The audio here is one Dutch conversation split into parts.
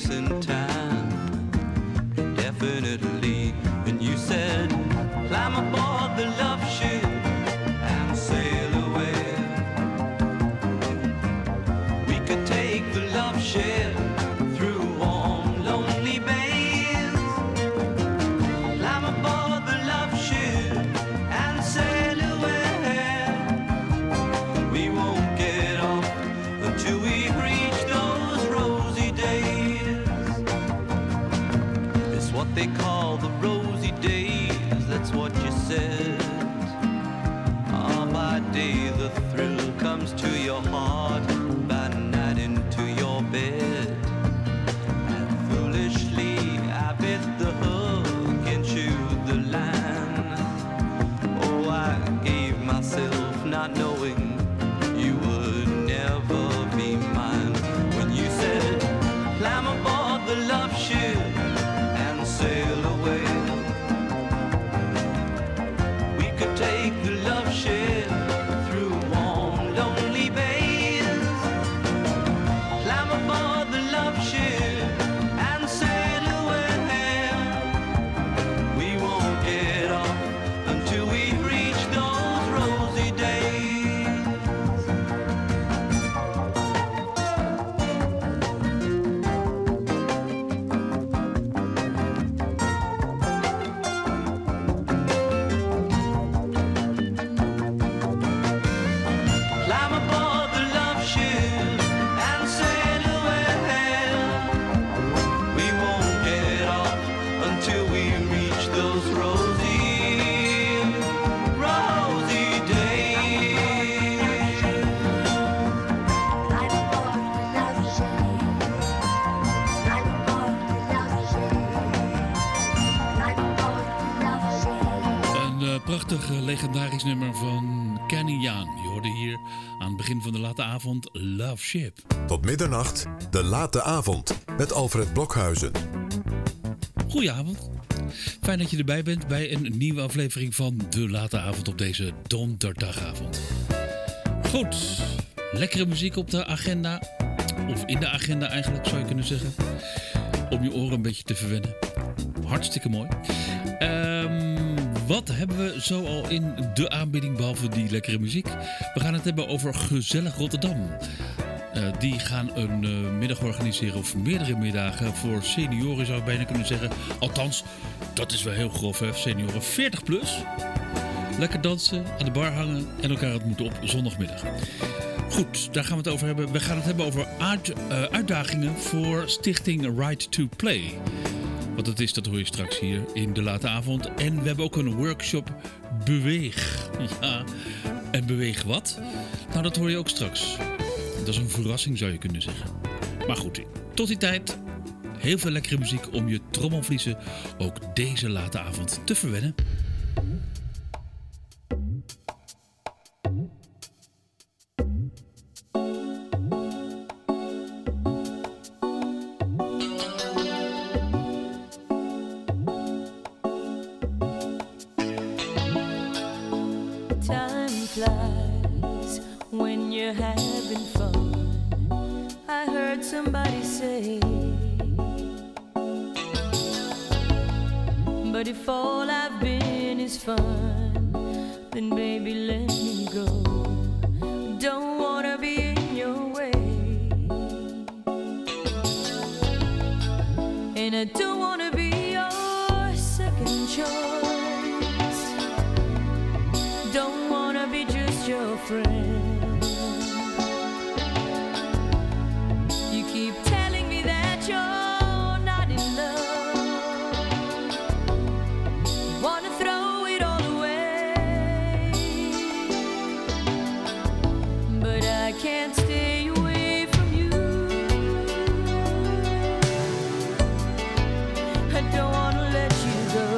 place in time. Definitely. And you said, climb aboard the love ship and sail away. We could take the love ship through warm, lonely bays. Climb aboard the love ship and sail away. We won't get off until we reach those rosy days. It's what they call the rosy days, that's what you said. Ah, by day the thrill comes to your heart, by night into your bed. And foolishly I bit the hook and chewed the line. Oh, I gave myself not knowing you would never be mine. When you said, climb aboard the love ship and sail away. We could take the love ship through warm, lonely bays. Climb aboard the love ship and sail away. We won't get off until we reach those rosy days. Climb aboard the love ship and sail away. We won't get off until we reach those rosy, rosy days. Climb aboard the love ship. Climb aboard the love ship. Climb aboard the love ship. Een prachtig legendarisch nummer van Kenny Young. Je hoorde hier aan het begin van de late avond Love Ship. Tot middernacht, de late avond met Alfred Blokhuizen. Goedenavond. Fijn dat je erbij bent bij een nieuwe aflevering van de late avond op deze donderdagavond. Goed, lekkere muziek op de agenda. Of in de agenda eigenlijk zou je kunnen zeggen. Om je oren een beetje te verwennen. Hartstikke mooi. Wat hebben we zo al in de aanbieding behalve die lekkere muziek? We gaan het hebben over Gezellig Rotterdam. Die gaan een middag organiseren, of meerdere middagen voor senioren zou ik bijna kunnen zeggen. Althans, dat is wel heel grof, hè? Senioren 40 plus. Lekker dansen, aan de bar hangen en elkaar ontmoeten op zondagmiddag. Goed, daar gaan we het over hebben. We gaan het hebben over uitdagingen voor stichting Right to Play. Wat het is, dat hoor je straks hier in de late avond. En we hebben ook een workshop Beweeg. Ja, en beweeg wat? Nou, dat hoor je ook straks. Dat is een verrassing, zou je kunnen zeggen. Maar goed, tot die tijd heel veel lekkere muziek om je trommelvliezen ook deze late avond te verwennen. Time flies when you're having fun. I heard somebody say, but if all I've been is fun, then baby let me go. Don't wanna be in your way, and I don't wanna be your second choice. Don't wanna be just your friend. You keep telling me that you're not in love. Wanna throw it all away, but I can't stay away from you. I don't wanna let you go.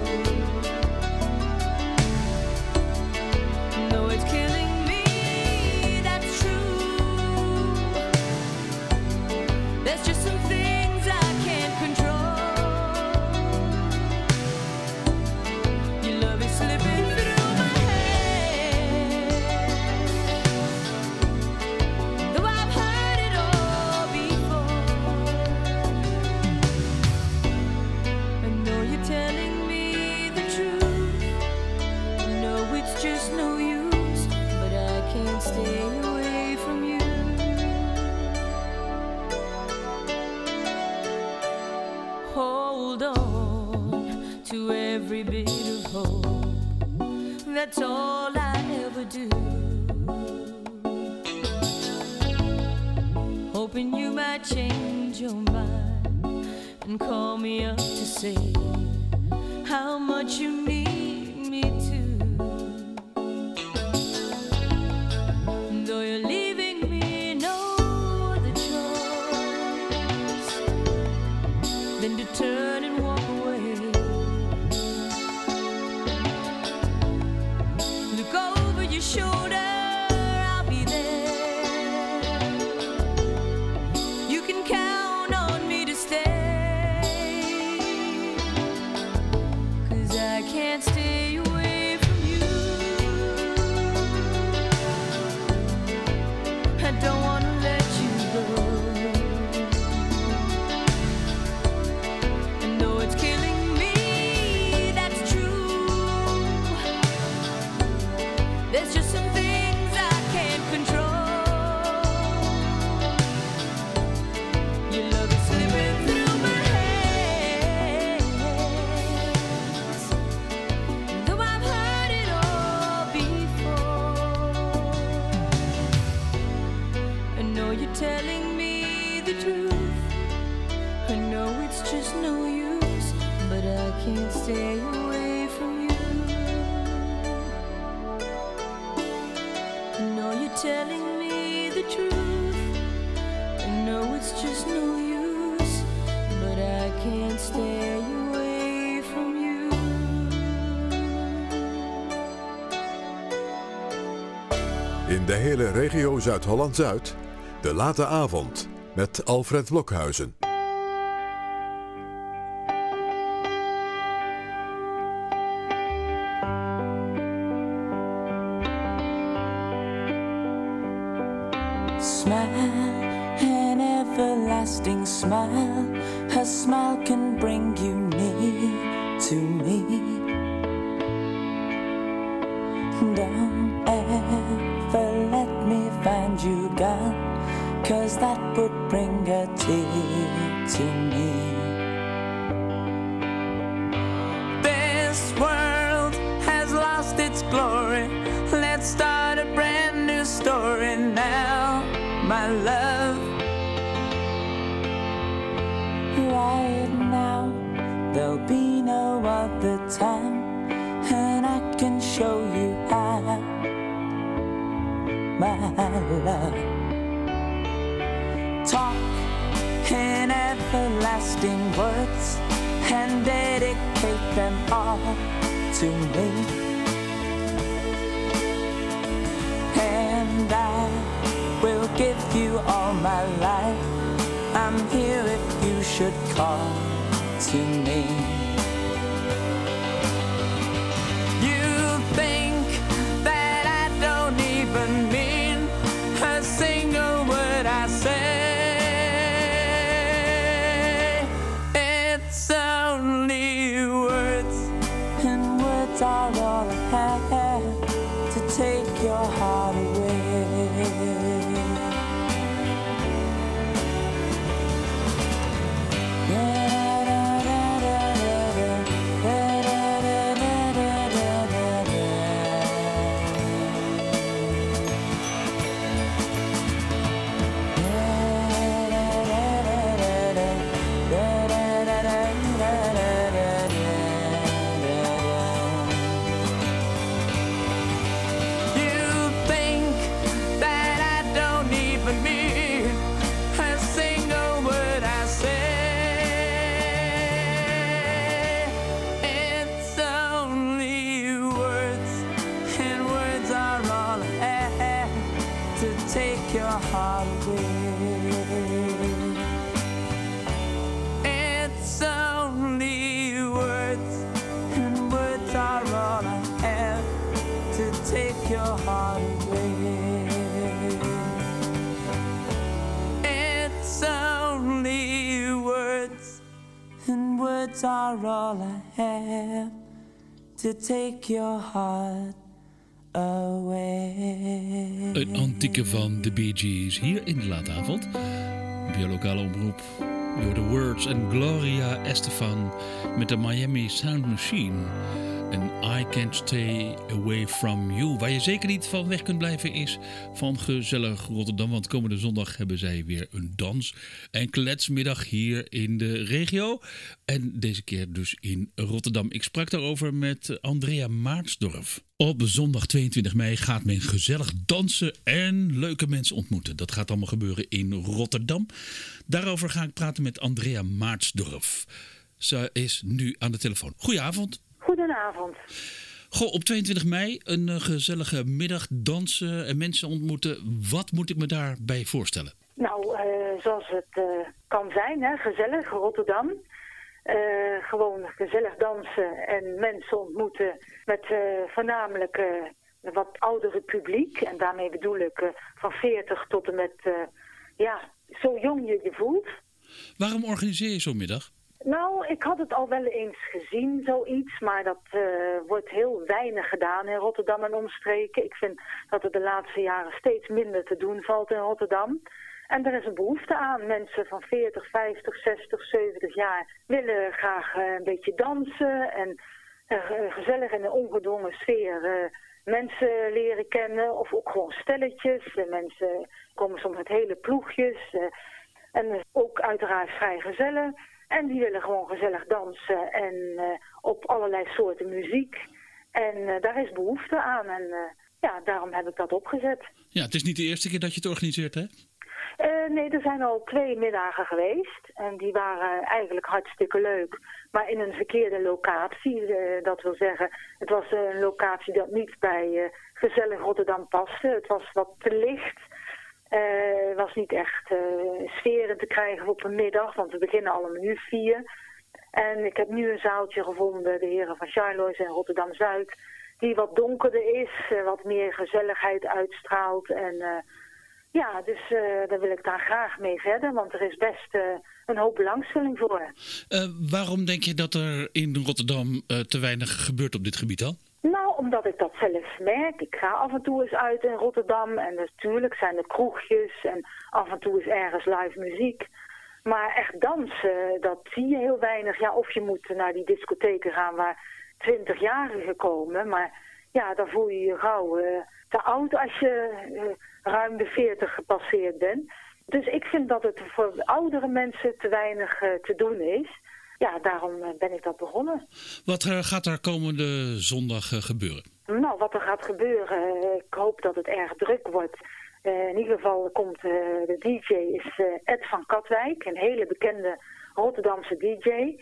No, it's killing me, that's true. There's just some things I can't control. Your love is slipping through my hands. that's all I ever do. Hoping you might change your mind and call me up to say how much you need me to. Though you're leaving me no other choice than to turn and walk away. Look over your shoulder, I'll be there. You can count on me to stay, 'cause I can't stay away from you. I don't wanna let you go. And though it's killing me, that's true. There's just some things I can't control. Your love is slipping through my hands, though I've heard it all before. I know you're telling me the truth. I know it's just no use, but I can't stay away from you. I know you're telling me the truth. I know it's just no use, but I can't stay away from you. In de hele regio Zuid-Holland-Zuid, de late avond met Alfred Blokhuizen. Smile, an everlasting smile. A smile can bring you near to me. Don't ever let me find you gone, 'cause that would bring a tear to me. This world has lost its glory. Let's start a brand new story now, my love. Right now, there'll be no other time, and I can show you how, my love. Talk in everlasting words and dedicate them all to me. And I will give you all my life. I'm here if you should call to me. You think that I don't even mean a single word I say. It's only words, and words are all I have to take your heart away. Are all I have to take your heart away. Een antieke van de Bee Gees hier in de late avond. Op je lokale omroep. Door The Words en Gloria Estefan met de Miami Sound Machine. En I Can't Stay Away From You. Waar je zeker niet van weg kunt blijven is van gezellig Rotterdam. Want komende zondag hebben zij weer een dans- en kletsmiddag hier in de regio. En deze keer dus in Rotterdam. Ik sprak daarover met Andrea Maartsdorf. Op zondag 22 mei gaat men gezellig dansen en leuke mensen ontmoeten. Dat gaat allemaal gebeuren in Rotterdam. Daarover ga ik praten met Andrea Maartsdorf. Ze is nu aan de telefoon. Goedenavond. Goedenavond. Goh, op 22 mei een gezellige middag dansen en mensen ontmoeten. Wat moet ik me daarbij voorstellen? Nou, zoals het kan zijn, hè, gezellig, Rotterdam. Gewoon gezellig dansen en mensen ontmoeten met voornamelijk wat oudere publiek. En daarmee bedoel ik van 40 tot en met, zo jong je je voelt. Waarom organiseer je zo'n middag? Nou, ik had het al wel eens gezien, zoiets, maar dat wordt heel weinig gedaan in Rotterdam en omstreken. Ik vind dat er de laatste jaren steeds minder te doen valt in Rotterdam. En er is een behoefte aan. Mensen van 40, 50, 60, 70 jaar willen graag een beetje dansen en gezellig in een ongedwongen sfeer mensen leren kennen. Of ook gewoon stelletjes. Mensen komen soms met hele ploegjes en ook uiteraard vrijgezellen. En die willen gewoon gezellig dansen en op allerlei soorten muziek. En daar is behoefte aan en daarom heb ik dat opgezet. Ja, het is niet de eerste keer dat je het organiseert, hè? Nee, er zijn al 2 middagen geweest. En die waren eigenlijk hartstikke leuk. Maar in een verkeerde locatie. Dat wil zeggen, het was een locatie dat niet bij gezellig Rotterdam paste. Het was wat te licht. Er was niet echt sferen te krijgen op een middag, want we beginnen al om 4:00. En ik heb nu een zaaltje gevonden, de heren van Charlois in Rotterdam-Zuid, die wat donkerder is, wat meer gezelligheid uitstraalt. En dus daar wil ik daar graag mee verder, want er is best een hoop belangstelling voor. Waarom denk je dat er in Rotterdam te weinig gebeurt op dit gebied dan? Nou, omdat ik dat zelf merk. Ik ga af en toe eens uit in Rotterdam en natuurlijk zijn er kroegjes en af en toe is ergens live muziek. Maar echt dansen, dat zie je heel weinig. Ja, of je moet naar die discotheken gaan waar 20-jarigen komen. Maar ja, dan voel je je gauw te oud als je ruim de 40 gepasseerd bent. Dus ik vind dat het voor oudere mensen te weinig te doen is. Ja, daarom ben ik dat begonnen. Wat gaat er komende zondag gebeuren? Nou, wat er gaat gebeuren, ik hoop dat het erg druk wordt. In ieder geval komt de DJ is Ed van Katwijk, een hele bekende Rotterdamse DJ.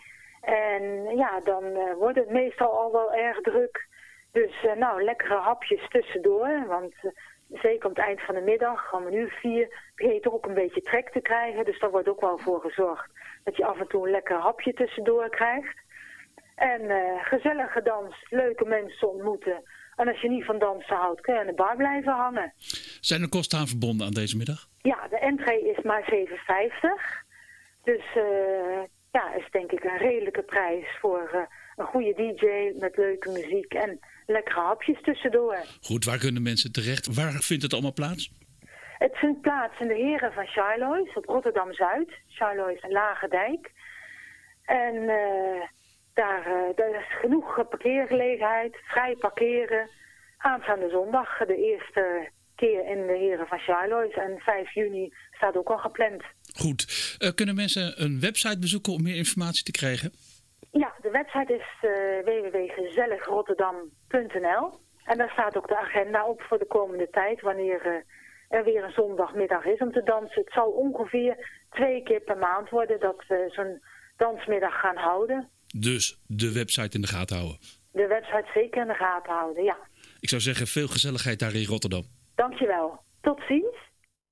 En ja, dan wordt het meestal al wel erg druk. Dus lekkere hapjes tussendoor, want zeker op het eind van de middag, om 4:00, begin je toch ook een beetje trek te krijgen. Dus daar wordt ook wel voor gezorgd dat je af en toe een lekker hapje tussendoor krijgt. En gezellig gedanst, leuke mensen ontmoeten. En als je niet van dansen houdt, kun je aan de bar blijven hangen. Zijn er kosten aan verbonden aan deze middag? Ja, de entree is maar €7,50. Dus is denk ik een redelijke prijs voor een goede DJ met leuke muziek en lekkere hapjes tussendoor. Goed, waar kunnen mensen terecht? Waar vindt het allemaal plaats? Het vindt plaats in de heren van Charlois op Rotterdam-Zuid. Charlois Lagedijk. En daar is genoeg parkeergelegenheid, vrij parkeren. Aanstaande zondag de eerste keer in de heren van Charlois. En 5 juni staat ook al gepland. Goed. Kunnen mensen een website bezoeken om meer informatie te krijgen? Ja, de website is www.gezelligrotterdam.nl. En daar staat ook de agenda op voor de komende tijd, wanneer er weer een zondagmiddag is om te dansen. Het zal ongeveer 2 keer per maand worden dat we zo'n dansmiddag gaan houden. Dus de website in de gaten houden? De website zeker in de gaten houden, ja. Ik zou zeggen, veel gezelligheid daar in Rotterdam. Dankjewel. Tot ziens.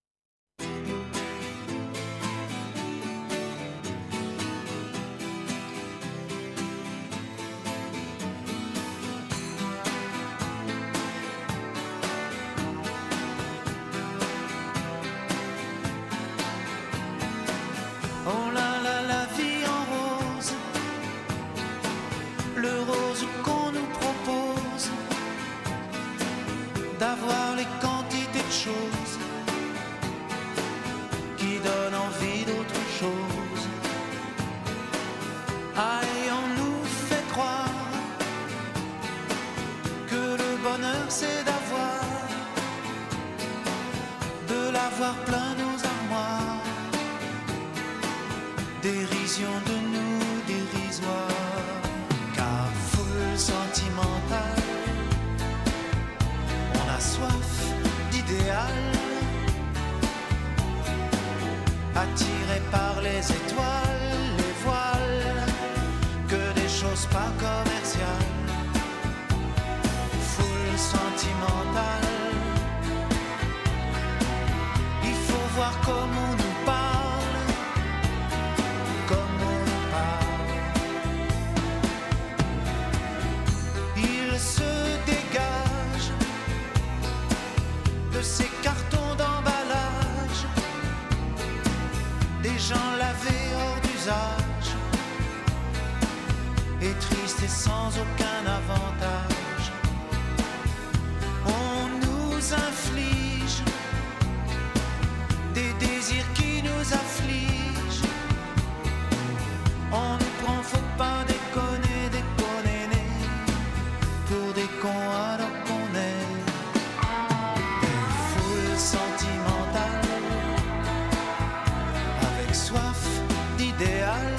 Oh la la, la vie en rose, le rose qu'on nous propose, d'avoir les quantités de choses qui donnent envie d'autre chose. Aïe, on nous fait croire voir plein nos armoires. Dérision de nous dérisoire, car foule sentimentale, on a soif d'idéal, attiré par les étoiles, les voiles, que des choses pas commerciales. Foule sentimentale, il faut voir comment on nous parle, comme on nous parle. Il se dégage de ces cartons d'emballage, des gens lavés hors d'usage, et tristes et sans aucun avantage. On nous inflige des désirs qui nous affligent. On nous prend, faut pas déconner, déconner, pour des cons alors qu'on est des foules sentimentales, avec soif d'idéal,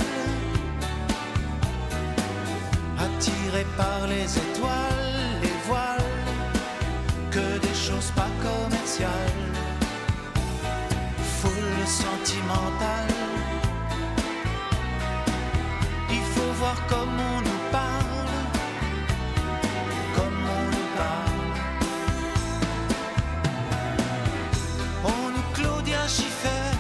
attirés par les étoiles, les voiles, que des choses pas commerciales. Foule sentimentale, il faut voir comment on nous parle, comme on nous parle. On nous Claudia Schiffer,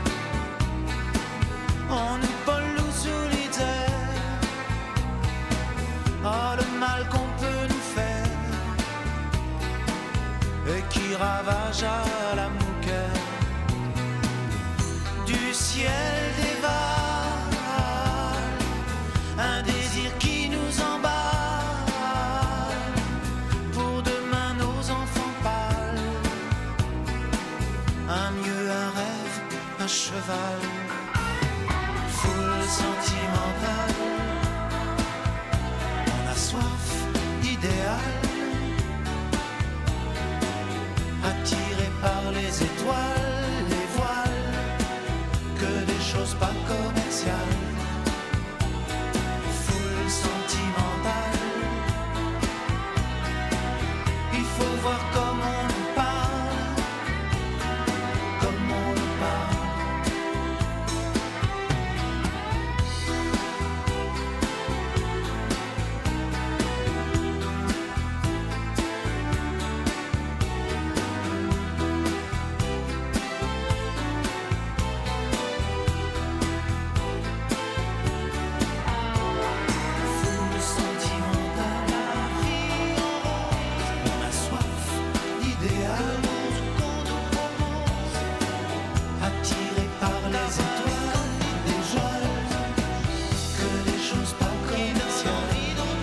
on nous Paul Louis-Solitaire. Oh, le mal qu'on peut nous faire et qui ravage à la mouquette. Du ciel dévale un désir qui nous emballe, pour demain nos enfants pâles, un mieux, un rêve, un cheval. Foule sentimentale, on a soif d'idéal, attiré par les étoiles, les voiles, que des choses pas commerciales. Foule sentimentale, il faut voir comment on nous parle, comme on nous parle. Foule sentimentale, la vie en rose, on a soif d'idéal, qu'on nous propose, attiré par les étoiles, des voiles, que des choses pas commerciales.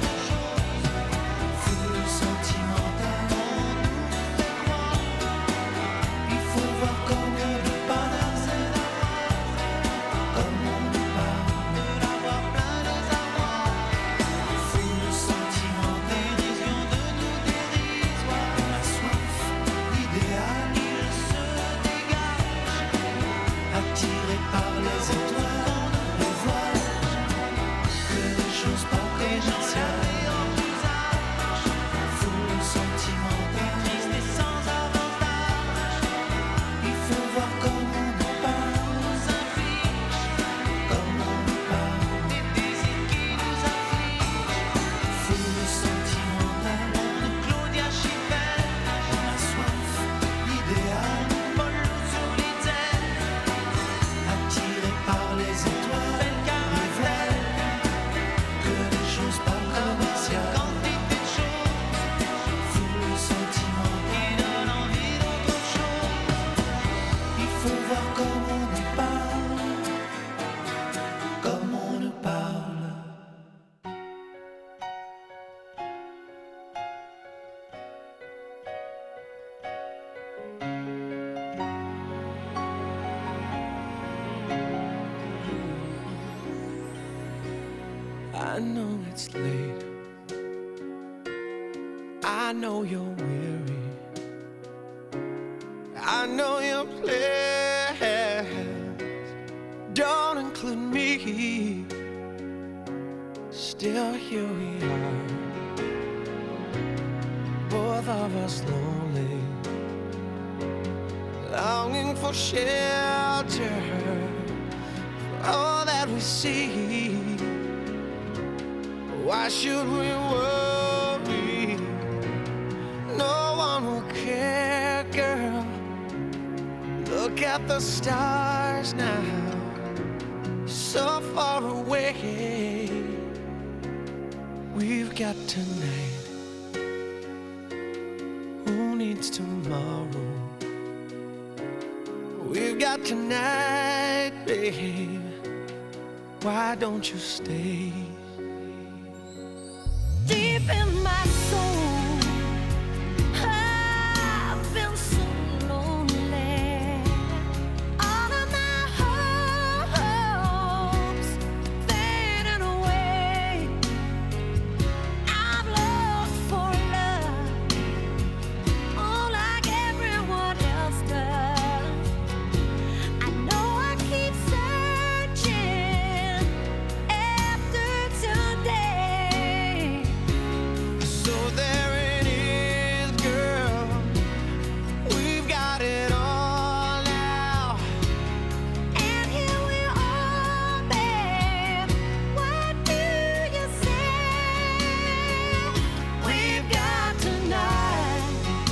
Foule sentimentale, on nous fait croire, il faut voir comme on nous parle, comme on nous parle, de l'avoir plein nos armoires. Foule sentimentale, dérision de nous dérisoire, on a soif d'idéal, il se dégage, attiré par les étoiles, les voiles, que des choses pas commerciales. Foule sentimentale, triste et sans avantage, il faut voir comme on nous parle, nous inflige, comme on nous parle, des désirs qui nous affligent. Foule sentimentale, on nous Claudia Schiffer, on a soif d'idéal, Paul Louis-Solitaire, attiré par les étoiles, bel caractère, que des choses pas commerciales. Quantité de choses, foule sentimentale, qui donne envie d'autre chose. Il faut voir comme on nous parle, comme on nous parle. I know it's late, I know you're weary, I know your plans don't include me. Still here we are, both of us lonely, longing for shelter, for all that we see. Why should we worry? No one will care, girl. Look at the stars now, so far away. We've got tonight. Who needs tomorrow? We've got tonight, babe. Why don't you stay? Deep in my soul, I've been so lonely. All of my hopes fading away. I've looked for love, oh, like everyone else does. I know I keep searching after today. So there it is, girl. We've got it all now. And here we are, babe. What do you say? We've got tonight.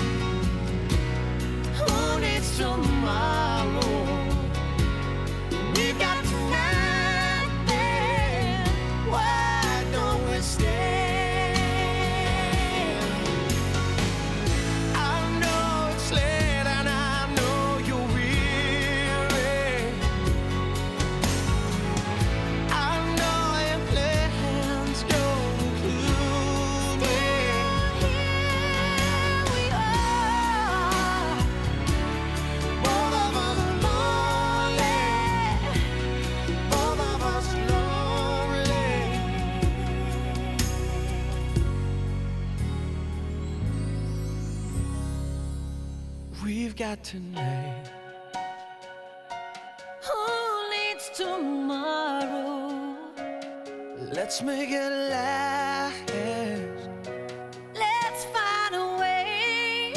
Who needs tomorrow? We've got tonight, babe. Why don't we stay? I know it's late and I know you're weary. I know your plans don't include me. Here we are, Both of us lonely. Both of us lonely. We've got tonight. who needs tomorrow? Let's make it last. Let's find a way.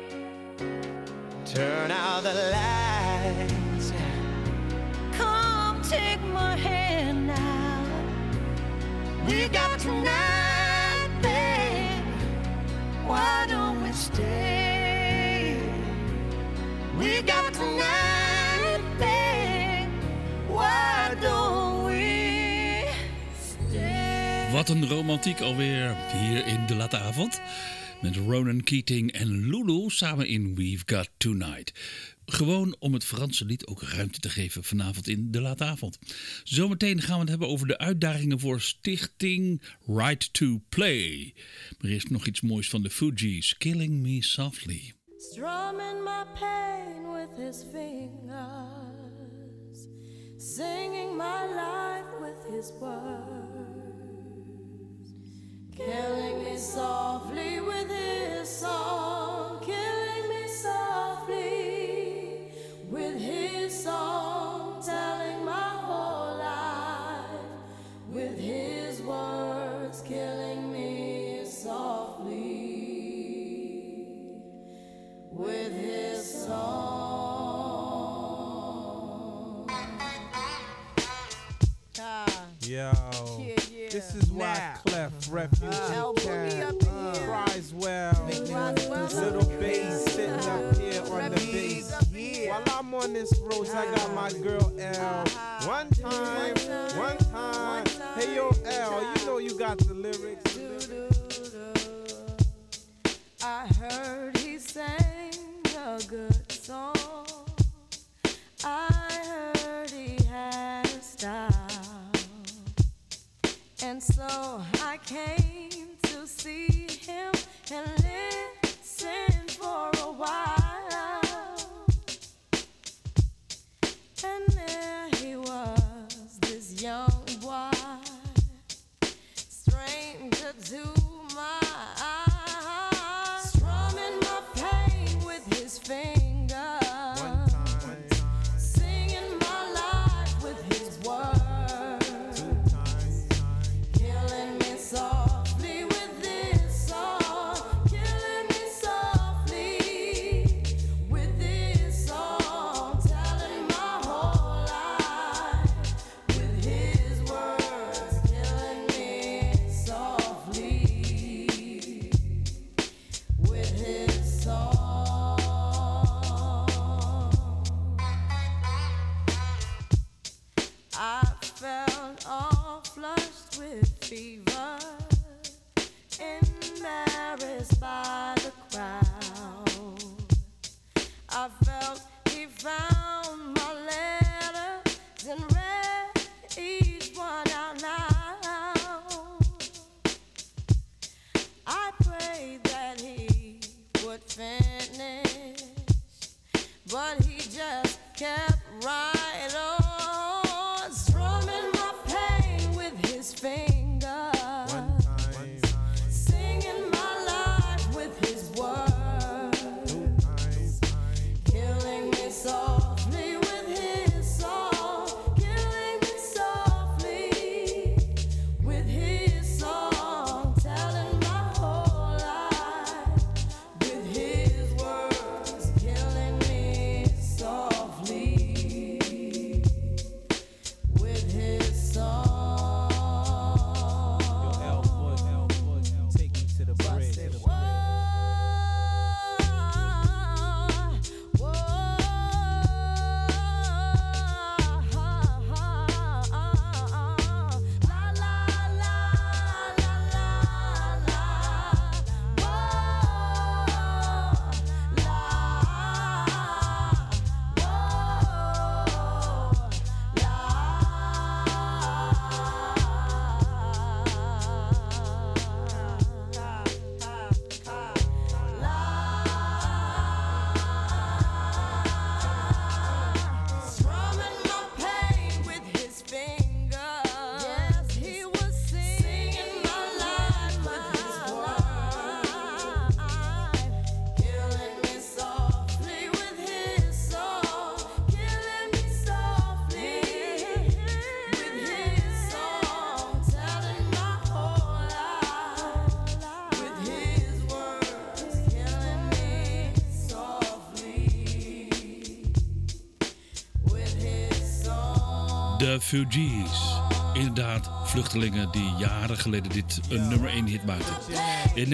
Turn out the lights. Come take my hand now. We've got tonight, babe. Why don't we stay? We've got tonight, babe. Why don't we stay? Wat een romantiek alweer hier in de late avond. Met Ronan Keating en Lulu samen in We've Got Tonight. Gewoon om het Franse lied ook ruimte te geven vanavond in de late avond. Zometeen gaan we het hebben over de uitdagingen voor Stichting Right to Play. Maar eerst nog iets moois van de Fugees, Killing Me Softly. Strumming my pain with his fingers, singing my life with his words, killing me softly with his song, killing me softly with his song, telling my whole life with his words, killing me softly with his song. Yo, this is why Clef, Refugee Cat, Criswell, Little Bass sitting up here on the bass. While I'm on this road, I got my girl L. One time. Hey yo L, you know you got the lyrics. I heard he sang a good song. I heard he had a style. And so I came to see him and listen for a while. And there he was, this I felt he found my letters and read each one out loud. I prayed that he would finish, but he just kept right on, strumming my pain with his fingers, singing my life with his words, killing me softly with his song, killing me softly with his song, telling my whole life with his words, killing me softly with his song. Take me to the bridge. Strumming my pain with his fingers. Yes, he was singing my life with his words, killing me softly with his song, killing me softly with his song, telling my whole life with his words, killing me softly with his song. De Fugees. Inderdaad, vluchtelingen die jaren geleden dit een nummer 1 hit maakten. In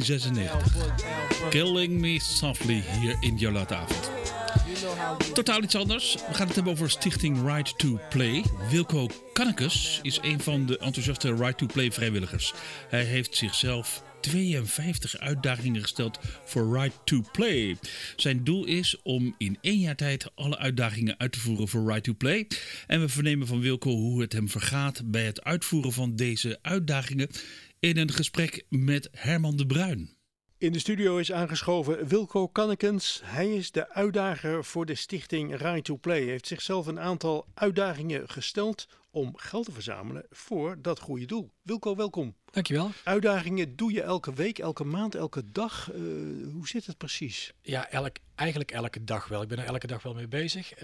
1996. Killing Me Softly hier in jouw late avond. Totaal iets anders. We gaan het hebben over Stichting Right to Play. Wilco Kannekes is een van de enthousiaste Right to Play vrijwilligers. Hij heeft zichzelf 52 uitdagingen gesteld voor Right to Play. Zijn doel is om in 1 jaar tijd alle uitdagingen uit te voeren voor Right to Play. En we vernemen van Wilco hoe het hem vergaat bij het uitvoeren van deze uitdagingen in een gesprek met Herman de Bruin. In de studio is aangeschoven Wilco Kannekes. Hij is de uitdager voor de stichting Right to Play. Hij heeft zichzelf een aantal uitdagingen gesteld om geld te verzamelen voor dat goede doel. Wilco, welkom. Dankjewel. Uitdagingen doe je elke week, elke maand, elke dag. Hoe zit het precies? Ja, eigenlijk elke dag wel. Ik ben er elke dag wel mee bezig.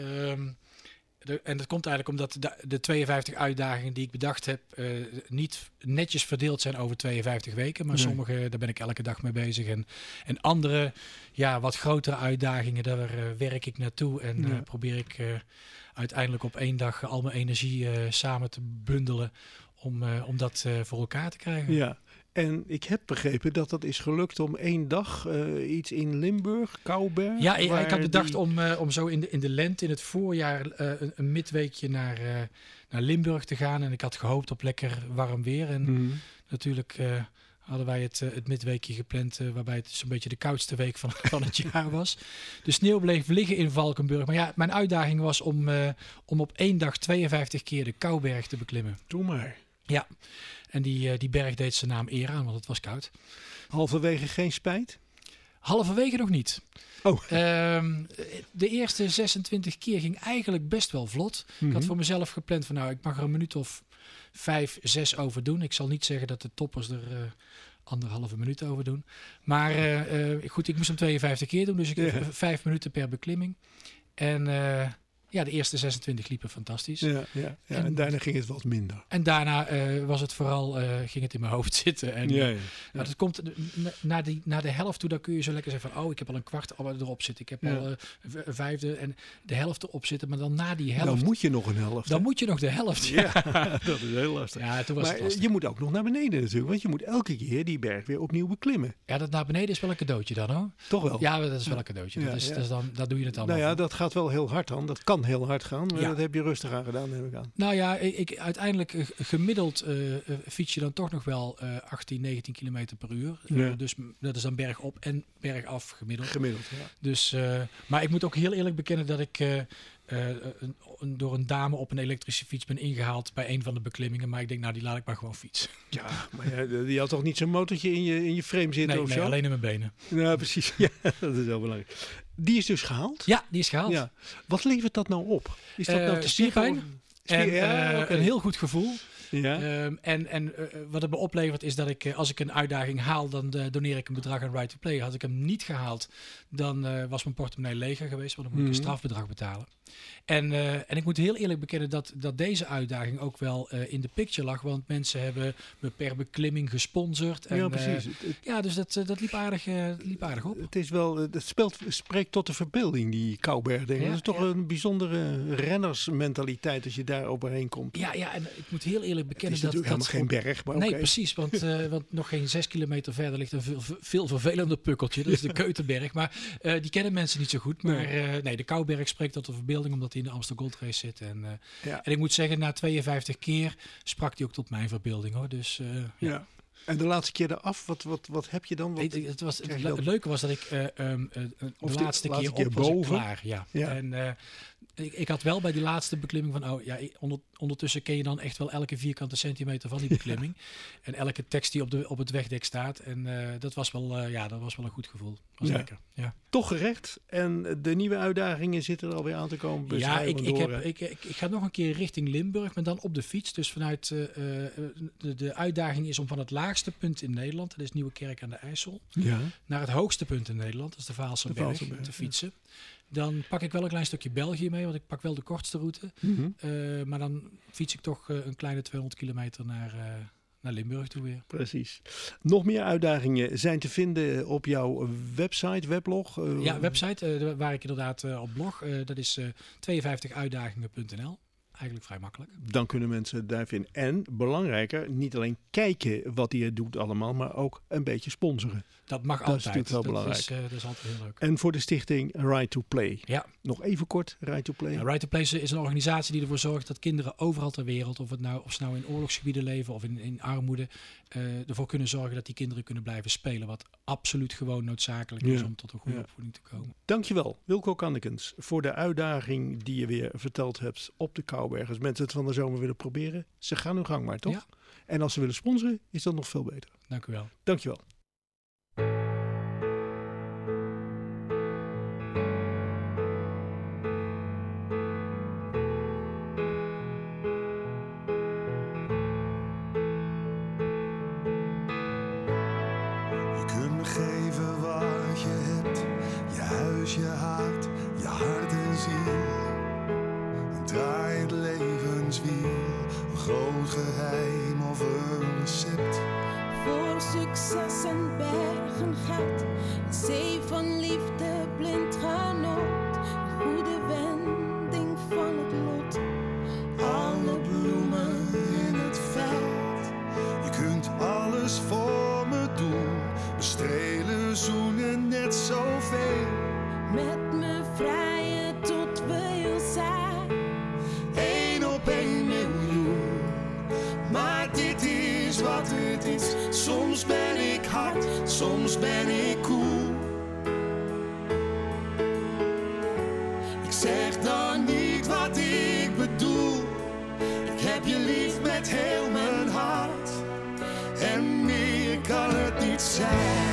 En dat komt eigenlijk omdat de 52 uitdagingen die ik bedacht heb niet netjes verdeeld zijn over 52 weken. Maar sommige, daar ben ik elke dag mee bezig. En andere, ja, wat grotere uitdagingen, daar werk ik naartoe. En probeer ik uiteindelijk op 1 dag al mijn energie samen te bundelen om dat voor elkaar te krijgen. Ja. En ik heb begrepen dat het is gelukt om 1 dag iets in Limburg, Kouwberg. Ja, ik had bedacht om zo in de lente, in het voorjaar, een midweekje naar Limburg te gaan. En ik had gehoopt op lekker warm weer. En natuurlijk hadden wij het midweekje gepland, waarbij het zo'n beetje de koudste week van het jaar was. De sneeuw bleef liggen in Valkenburg. Maar ja, mijn uitdaging was om op 1 dag 52 keer de Kouwberg te beklimmen. Doe maar. Ja, en die berg deed zijn naam eer aan, want het was koud. Halverwege geen spijt? Halverwege nog niet. Oh. De eerste 26 keer ging eigenlijk best wel vlot. Ik had voor mezelf gepland van ik mag er een minuut of 5, 6 over doen. Ik zal niet zeggen dat de toppers er 1,5 minuut over doen. Maar goed, ik moest hem 52 keer doen, dus ik heb 5 minuten per beklimming. En ja, de eerste 26 liepen fantastisch. Ja. En daarna ging het wat minder. En daarna was het vooral, ging het in mijn hoofd zitten. En, maar dat komt naar de helft toe, dan kun je zo lekker zeggen van, ik heb al een kwart erop zitten. Ik heb al een vijfde en de helft erop zitten. Maar dan na die helft... Dan moet je nog een helft. Dan moet je nog de helft. Ja, dat is heel lastig. Ja, toen was maar het lastig. Je moet ook nog naar beneden natuurlijk. Want je moet elke keer die berg weer opnieuw beklimmen. Ja, dat naar beneden is wel een cadeautje dan, hoor. Toch wel? Ja, dat is wel een cadeautje. Dat doe je het dan. Nou ja, dat gaat wel heel hard dan. Dat kan kan heel hard gaan. Maar Ja. dat heb je rustig aan gedaan, neem ik aan. Nou ja, ik uiteindelijk gemiddeld fiets je dan toch nog wel 18, 19 kilometer per uur. Ja. Dus dat is dan bergop en bergaf gemiddeld. Gemiddeld, ja. Dus, maar ik moet ook heel eerlijk bekennen dat ik door een dame op een elektrische fiets ben ingehaald bij een van de beklimmingen. Maar ik denk, nou die laat ik maar gewoon fietsen. Ja, maar die had toch niet zo'n motortje in je frame zitten Nee, of nee, zo? alleen in mijn benen. Ja, precies. Ja, dat is heel belangrijk. Die is dus gehaald? Ja, die is gehaald. Ja. Wat levert dat nou op? Is dat nou te spierpijn zeggen? en Oké. een heel goed gevoel. Ja. En wat het me oplevert is dat ik, als ik een uitdaging haal, dan doneer ik een bedrag aan Right to Play. Had ik hem niet gehaald, dan was mijn portemonnee leger geweest, want dan moet ik een strafbedrag betalen. En ik moet heel eerlijk bekennen dat deze uitdaging ook wel in de picture lag, want mensen hebben me per beklimming gesponsord. En, Ja, precies. Ja, dus dat liep aardig op. Het is wel, het spreekt tot de verbeelding, die Kouberg-ding. Ja, dat is toch ja. een bijzondere rennersmentaliteit als je daar overheen komt. Ja, en ik moet heel eerlijk Het bekennen is natuurlijk helemaal geen berg, maar nee, oké. precies, want nog geen 6 kilometer verder ligt een veel vervelender pukkeltje. Dat is de Keutenberg. Maar die kennen mensen niet zo goed. Maar nee, de Kouberg spreekt tot de verbeelding, omdat hij in de Amsterdam Gold Race zit. En ik moet zeggen, na 52 keer sprak hij ook tot mijn verbeelding, hoor. Dus ja. En de laatste keer eraf, wat heb je dan? Het leuke was dat ik de laatste keer op was boven? klaar. Ja. Ja. En ik had wel bij die laatste beklimming van, ondertussen ken je dan echt wel elke vierkante centimeter van die beklimming. En elke tekst die op het wegdek staat. En dat was wel een goed gevoel. Was lekker. Ja. Toch gerecht. En de nieuwe uitdagingen zitten er alweer aan te komen. Ja, ik ga nog een keer richting Limburg, maar dan op de fiets. Dus vanuit de uitdaging is om van het laagste punt in Nederland, dat is Nieuwekerk aan de IJssel, naar het hoogste punt in Nederland, dat is de Vaalserberg, te fietsen. Dan pak ik wel een klein stukje België mee, want ik pak wel de kortste route. Maar dan fiets ik toch een kleine 200 kilometer naar Limburg toe weer. Precies. Nog meer uitdagingen zijn te vinden op jouw website, weblog? Website waar ik inderdaad op blog. Dat is 52uitdagingen.nl. Eigenlijk vrij makkelijk. Dan kunnen mensen daar vinden. En belangrijker, niet alleen kijken wat hij doet allemaal, maar ook een beetje sponsoren. Dat mag dat altijd. Dat is natuurlijk wel belangrijk. Dat is altijd heel leuk. En voor de stichting Right to Play. Ja. Nog even kort, Right to Play. Right to Play is een organisatie die ervoor zorgt dat kinderen overal ter wereld, of ze nou in oorlogsgebieden leven of in armoede, ervoor kunnen zorgen dat die kinderen kunnen blijven spelen. Wat absoluut gewoon noodzakelijk is om tot een goede opvoeding te komen. Dankjewel, Wilco Kannekens, voor de uitdaging die je weer verteld hebt op de Kouberg. Als mensen het van de zomer willen proberen, ze gaan hun gang maar, toch? Ja. En als ze willen sponsoren, is dat nog veel beter. Dank u wel. Dankjewel. Geven wat je hebt, je huis, je hart, je hart en ziel. Een draaiend levenswiel, een groot geheim of een recept. Voor succes en bergen geld, een zee van liefde, blind genot, een goede wending van het lot. Alle bloemen in het veld, je kunt alles voor me doen. Bestrelen, zoenen, net zoveel. Met me vrijen tot we heel zijn. 1 op 1 miljoen. Maar dit is wat het is. Soms ben ik hard, soms ben ik cool. Ik zeg dan niet wat ik bedoel. Ik heb je lief met heel mijn hart. En meer kan het niet zijn.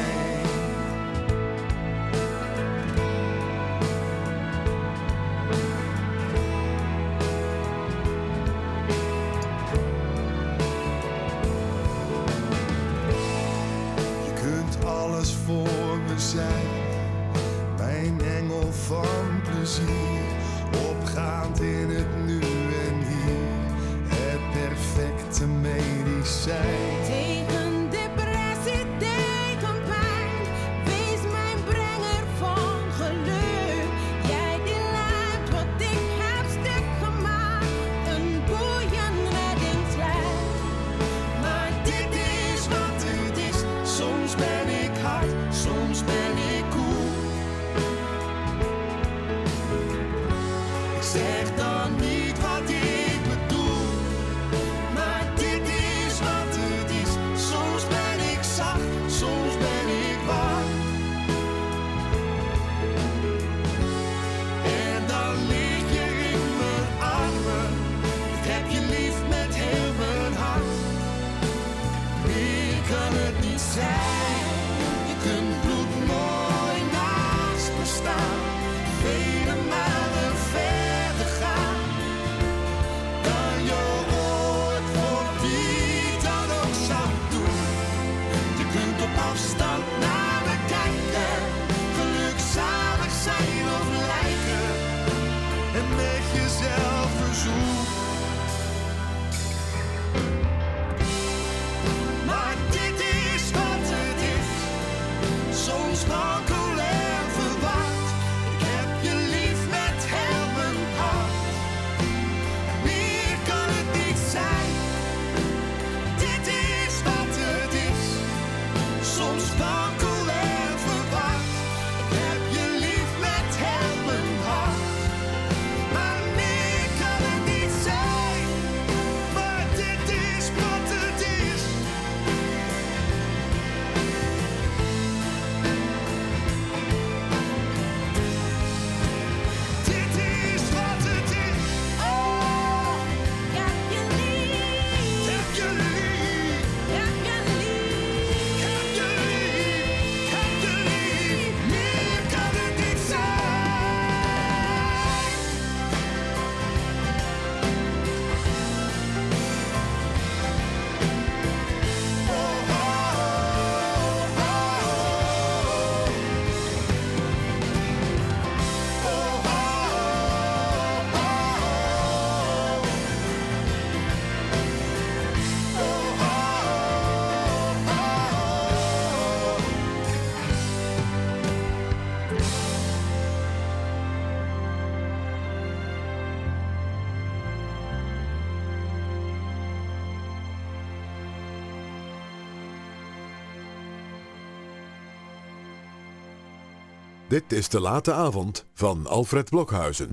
Je kunt alles voor me zijn. Mijn engel van plezier. Op Dit is De Late Avond van Alfred Blokhuizen.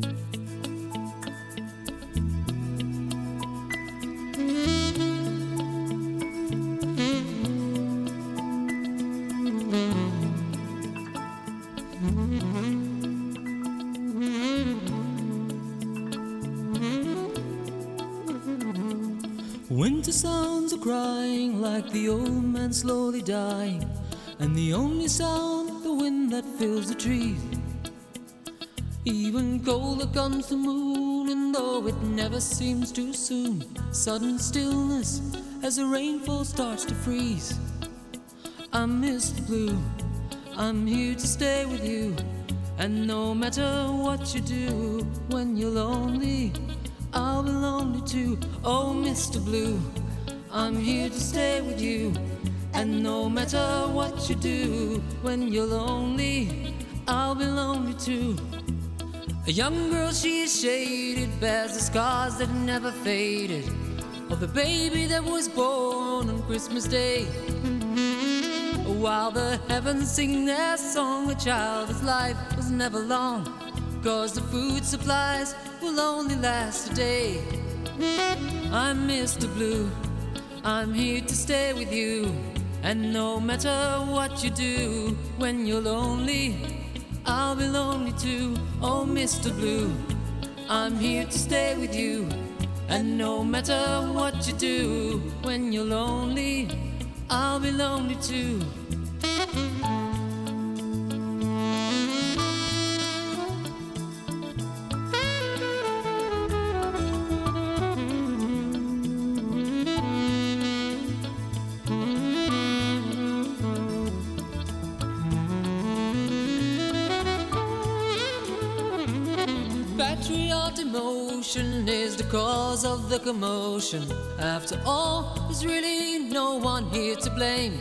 Winter sounds are crying like the old man slowly dying, and the only sound, the wind that fills the trees. Even colder comes the moon, and though it never seems too soon, sudden stillness as the rainfall starts to freeze. I'm Mr. Blue, I'm here to stay with you, and no matter what you do, when you're lonely, I'll be lonely too. Oh, Mr. Blue, I'm here to stay with you, and no matter what you do, when you're lonely, I'll be lonely too. A young girl, she is shaded, bears the scars that never faded, of the baby that was born on Christmas Day. While the heavens sing their song, a child's life was never long, 'cause the food supplies will only last a day. I'm Mr. Blue, I'm here to stay with you, and no matter what you do, when you're lonely, I'll be lonely too. Oh, Mr. Blue, I'm here to stay with you, and no matter what you do, when you're lonely, I'll be lonely too. Patriot emotion is the cause of the commotion. After all, there's really no one here to blame.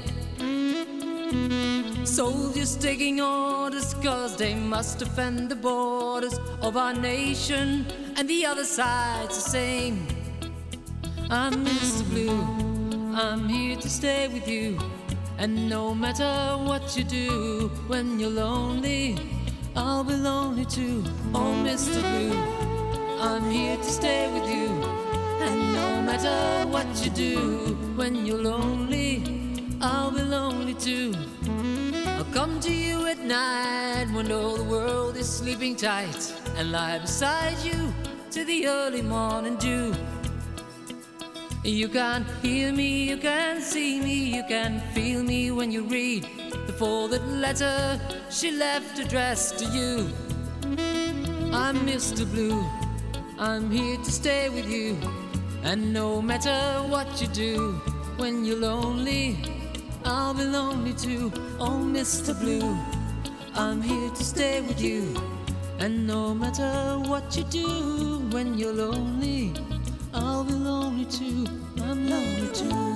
Soldiers taking orders 'cause they must defend the borders of our nation, and the other side's the same. I'm Mr. Blue, I'm here to stay with you, and no matter what you do, when you're lonely, I'll be lonely too. Oh, Mr. Blue, I'm here to stay with you, and no matter what you do, when you're lonely, I'll be lonely too. I'll come to you at night when all the world is sleeping tight, and lie beside you to the early morning dew. You can hear me, you can see me, you can feel me when you read the folded letter she left addressed to you. I'm Mr. Blue, I'm here to stay with you, and no matter what you do, when you're lonely, I'll be lonely too. Oh, Mr. Blue, I'm here to stay with you, and no matter what you do, when you're lonely, I'll be lonely too. I'm lonely too.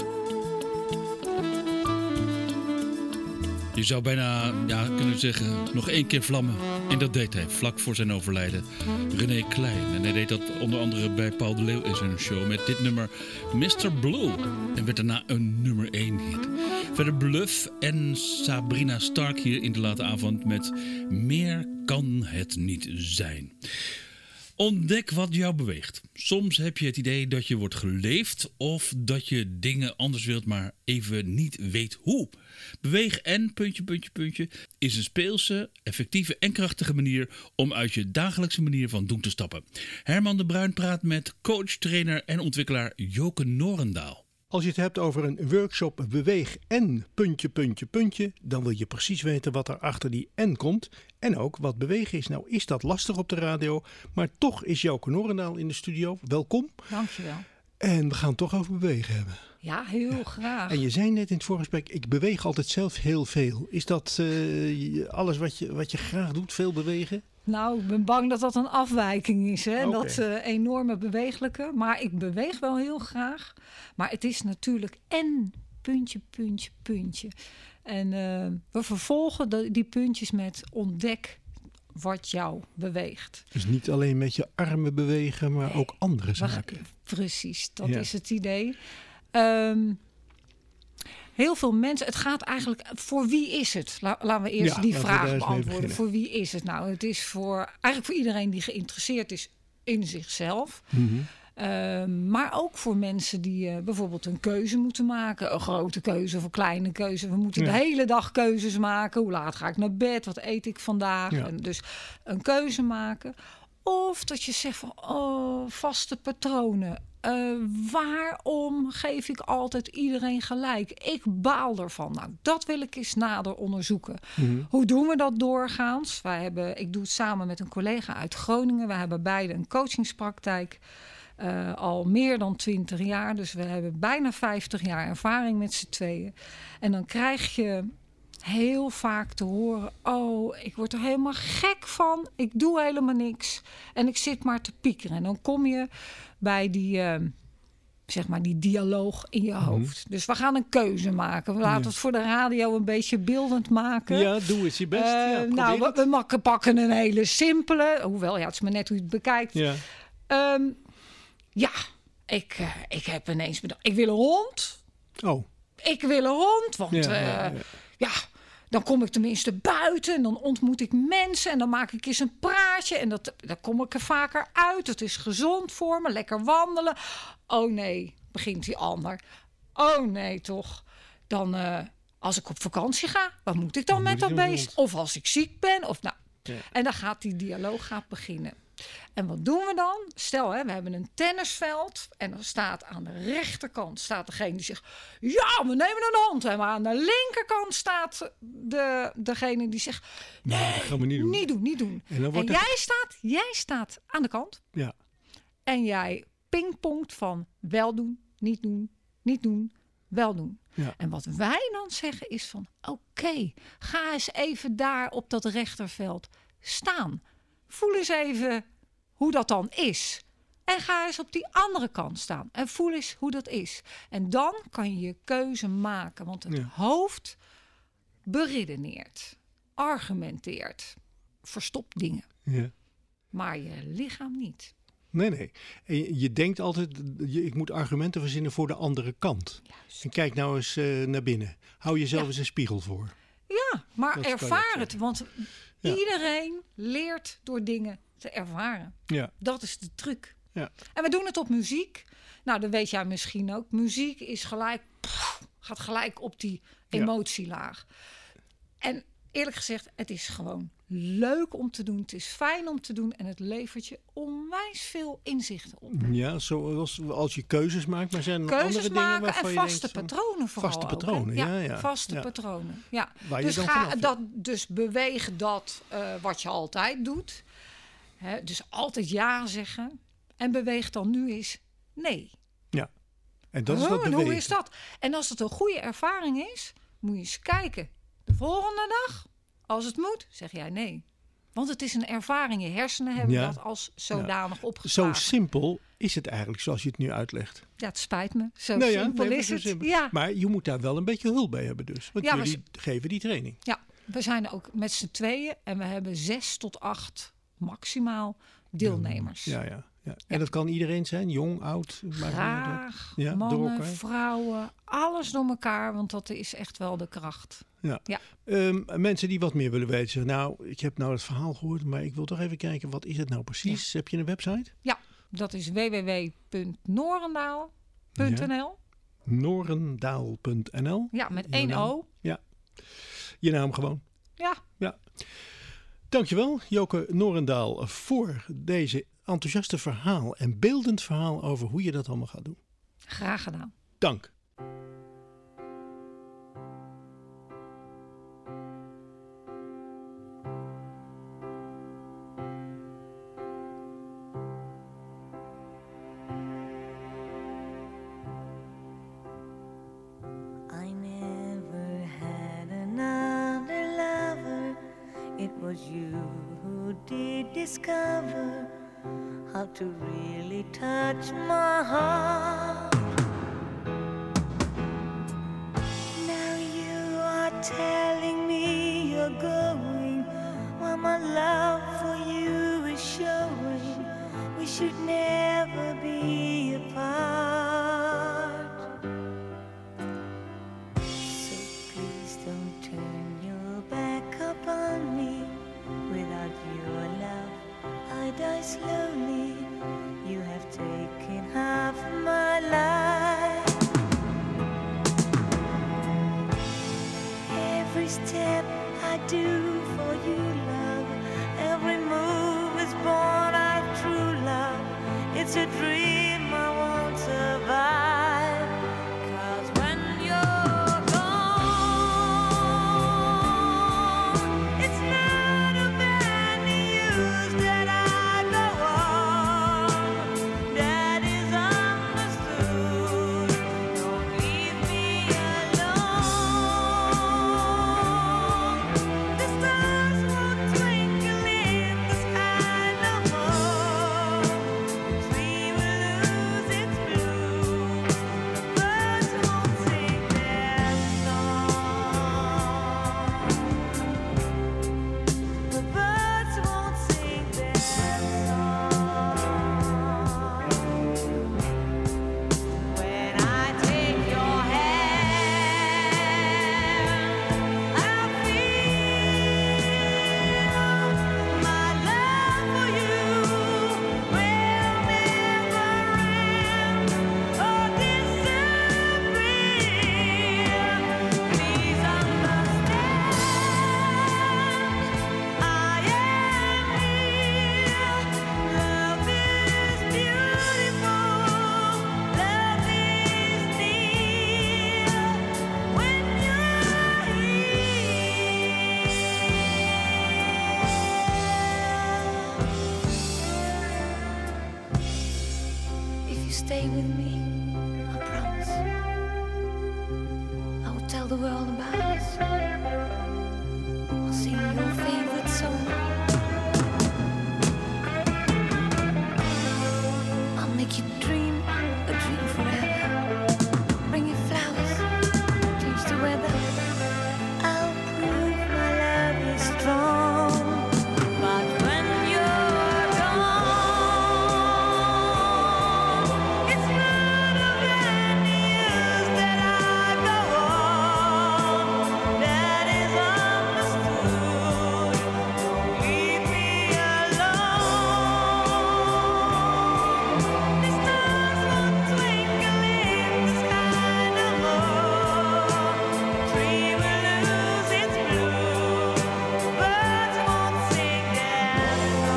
Je zou bijna kunnen zeggen, nog 1 keer vlammen. En dat deed hij vlak voor zijn overlijden. René Klein. En hij deed dat onder andere bij Paul de Leeuw in zijn show met dit nummer Mr. Blue. En werd daarna een nummer 1 hit. Verder Bluff en Sabrina Stark hier in De Late Avond met Meer kan het niet zijn. Ontdek wat jou beweegt. Soms heb je het idee dat je wordt geleefd of dat je dingen anders wilt, maar even niet weet hoe. Beweeg en ... is een speelse, effectieve en krachtige manier om uit je dagelijkse manier van doen te stappen. Herman de Bruin praat met coach, trainer en ontwikkelaar Joke Norendaal. Als je het hebt over een workshop beweeg en ... dan wil je precies weten wat er achter die en komt. En ook wat bewegen is. Nou is dat lastig op de radio, maar toch is Joke Norendaal in de studio. Welkom. Dankjewel. En we gaan het toch over bewegen hebben. Ja, heel graag. En je zei net in het voorgesprek, ik beweeg altijd zelf heel veel. Is dat alles wat je graag doet, veel bewegen? Nou, ik ben bang dat dat een afwijking is. Hè? Okay. Dat enorme bewegelijke. Maar ik beweeg wel heel graag. Maar het is natuurlijk en ... En we vervolgen die puntjes met ontdek wat jou beweegt. Dus niet alleen met je armen bewegen, maar ook andere zaken. Precies, dat is het idee. heel veel mensen... Het gaat eigenlijk... Voor wie is het? Laten we eerst die vraag beantwoorden. Voor wie is het? Nou, het is eigenlijk voor iedereen die geïnteresseerd is in zichzelf. Mm-hmm. Maar ook voor mensen die bijvoorbeeld een keuze moeten maken. Een grote keuze of een kleine keuze. We moeten de hele dag keuzes maken. Hoe laat ga ik naar bed? Wat eet ik vandaag? Ja. En dus een keuze maken. Of dat je zegt van, vaste patronen. Waarom geef ik altijd iedereen gelijk? Ik baal ervan. Nou, dat wil ik eens nader onderzoeken. Mm-hmm. Hoe doen we dat doorgaans? Ik doe het samen met een collega uit Groningen. We hebben beide een coachingspraktijk. Al meer dan 20 jaar. Dus we hebben bijna 50 jaar ervaring met z'n tweeën. En dan krijg je heel vaak te horen... ik word er helemaal gek van. Ik doe helemaal niks. En ik zit maar te piekeren. En dan kom je bij die... die dialoog in je hoofd. Dus we gaan een keuze maken. We laten het voor de radio een beetje beeldend maken. Ja, doe eens je best. We pakken een hele simpele... Hoewel, het is maar net hoe je het bekijkt. Ja. Ik heb ineens bedacht... Ik wil een hond. Oh. Ik wil een hond, want... Dan kom ik tenminste buiten en dan ontmoet ik mensen en dan maak ik eens een praatje en dan kom ik er vaker uit. Het is gezond voor me, lekker wandelen. Oh nee, begint die ander. Oh nee, toch. Dan als ik op vakantie ga, wat moet ik dan met dat beest? Of als ik ziek ben. En dan gaat die dialoog beginnen. En wat doen we dan? Stel, we hebben een tennisveld en dan staat aan de rechterkant degene die zegt... Ja, we nemen een hond. En maar aan de linkerkant staat degene die zegt... Nee, dat gaan we niet doen. En jij staat aan de kant. Ja. En jij pingpongt van wel doen, niet doen, niet doen, wel doen. Ja. En wat wij dan zeggen is van... Oké, ga eens even daar op dat rechterveld staan. Voel eens even hoe dat dan is. En ga eens op die andere kant staan. En voel eens hoe dat is. En dan kan je je keuze maken. Want het hoofd beredeneert, argumenteert, verstopt dingen. Ja. Maar je lichaam niet. Nee. En je denkt altijd, ik moet argumenten verzinnen voor de andere kant. Juist. En kijk nou eens naar binnen. Hou jezelf eens een spiegel voor. Ja, maar Dat ervaar het. Want iedereen leert door dingen te ervaren. Ja. Dat is de truc. Ja. En we doen het op muziek. Nou, dat weet jij misschien ook. Muziek is gaat gelijk op die emotielaag. En eerlijk gezegd, het is gewoon leuk om te doen. Het is fijn om te doen. En het levert je onwijs veel inzichten op. Ja, zoals als je keuzes maakt. Maar zijn er andere dingen waarvan en je vaste denkt van, patronen vooral. Vaste patronen, ja. Vaste patronen, ja. Waar je Dus dan vanaf, dus beweeg dat wat je altijd doet. Dus altijd ja zeggen. En beweeg dan nu eens nee. Ja, en dat is dat bewegen. Hoe is dat? En als het een goede ervaring is, moet je eens kijken. De volgende dag, als het moet, zeg jij nee. Want het is een ervaring. Je hersenen hebben dat als zodanig opgeslagen. Zo simpel is het eigenlijk, zoals je het nu uitlegt. Ja, het spijt me. Zo simpel is het. Simpel. Ja. Maar je moet daar wel een beetje hulp bij hebben dus. Want jullie geven die training. Ja, we zijn ook met z'n tweeën. En we hebben 6 tot 8 maximaal deelnemers. Ja. En dat kan iedereen zijn, jong, oud. Graag, door mannen, elkaar. vrouwen, alles door elkaar. Want dat is echt wel de kracht. Ja. Ja. Mensen die wat meer willen weten, zeggen, nou, ik heb nou het verhaal gehoord, maar ik wil toch even kijken, wat is het nou precies? Heb je een website? Ja, dat is www.norendaal.nl. Norendaal.nl. Ja, met 1 O. Ja. Je naam gewoon. Ja. Dankjewel, Joke Norendaal, voor deze enthousiaste verhaal en beeldend verhaal over hoe je dat allemaal gaat doen. Graag gedaan. Dank. I never had another lover. It was you who did discover how to really touch my heart. Now you are telling me you're going, while my love for you is showing. We should never be apart. slowly. You have taken half my life. Every step I do for you, love. Every move is born out of true love. It's a dream I won't survive. 'Cause when you're gone, it's not of any use that I go on. That is understood. Don't leave me alone. The stars won't twinkle in the sky no more. The tree will lose its bloom. The birds won't sing their song. The birds won't sing their song. When I take your hand, I feel my love for you will never end or disappear. Please understand, I am here. Love is beautiful, love is near when you're here. If you stay with me, I promise I will tell the world about us. I'll sing your favorite song. I'll make you dream a dream forever. Bring you flowers, change the weather. I'll prove my love is strong. But when you're gone, it's not of any use that I go on. That is understood. Don't leave me alone. The stars won't twinkle in the sky no more. The tree will lose its bloom. The birds won't sing their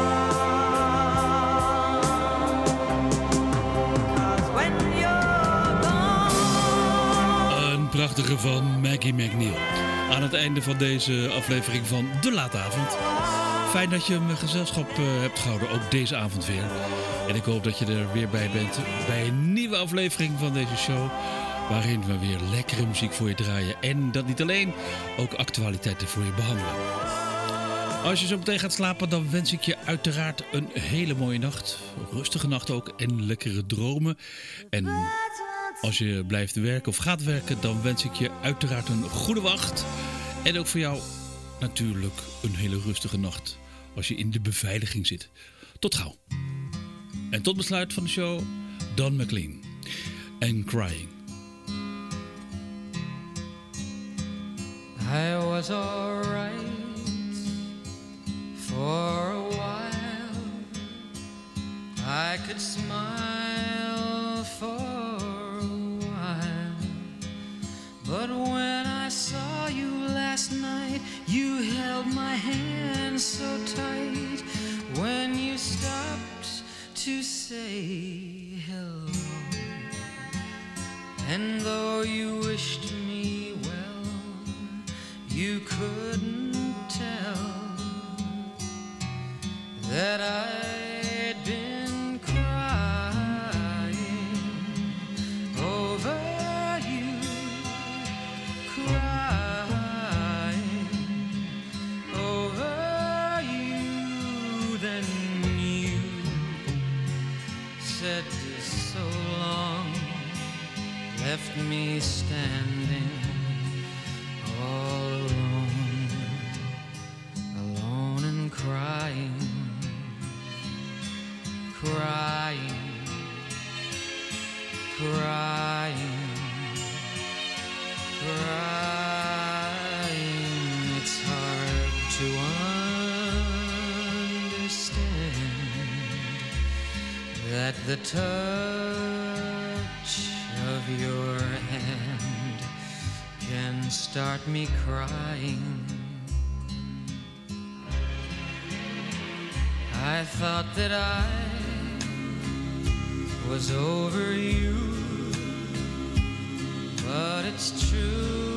song. 'Cause when you're gone. Een prachtige van Maggie McNeil. Aan het einde van deze aflevering van De Late Avond. Fijn dat je me gezelschap hebt gehouden, ook deze avond weer. En ik hoop dat je er weer bij bent bij een nieuwe aflevering van deze show. Waarin we weer lekkere muziek voor je draaien. En dat niet alleen, ook actualiteiten voor je behandelen. Als je zo meteen gaat slapen, dan wens ik je uiteraard een hele mooie nacht. Rustige nacht ook en lekkere dromen. En als je blijft werken of gaat werken, dan wens ik je uiteraard een goede wacht. En ook voor jou natuurlijk een hele rustige nacht als je in de beveiliging zit. Tot gauw. En tot besluit van de show, Don McLean en Crying. I was alright for a while. I could smile for a while. But when I saw you last night, you held my hand so tight. When you stopped to say hello, and though you wished me well, you couldn't tell that I'd been crying over you, crying over you. Then you said so long, left me standing all alone, alone and crying, crying, crying, crying. It's hard to understand that the touch of your hand can start me crying. I thought that I was over you, but it's true,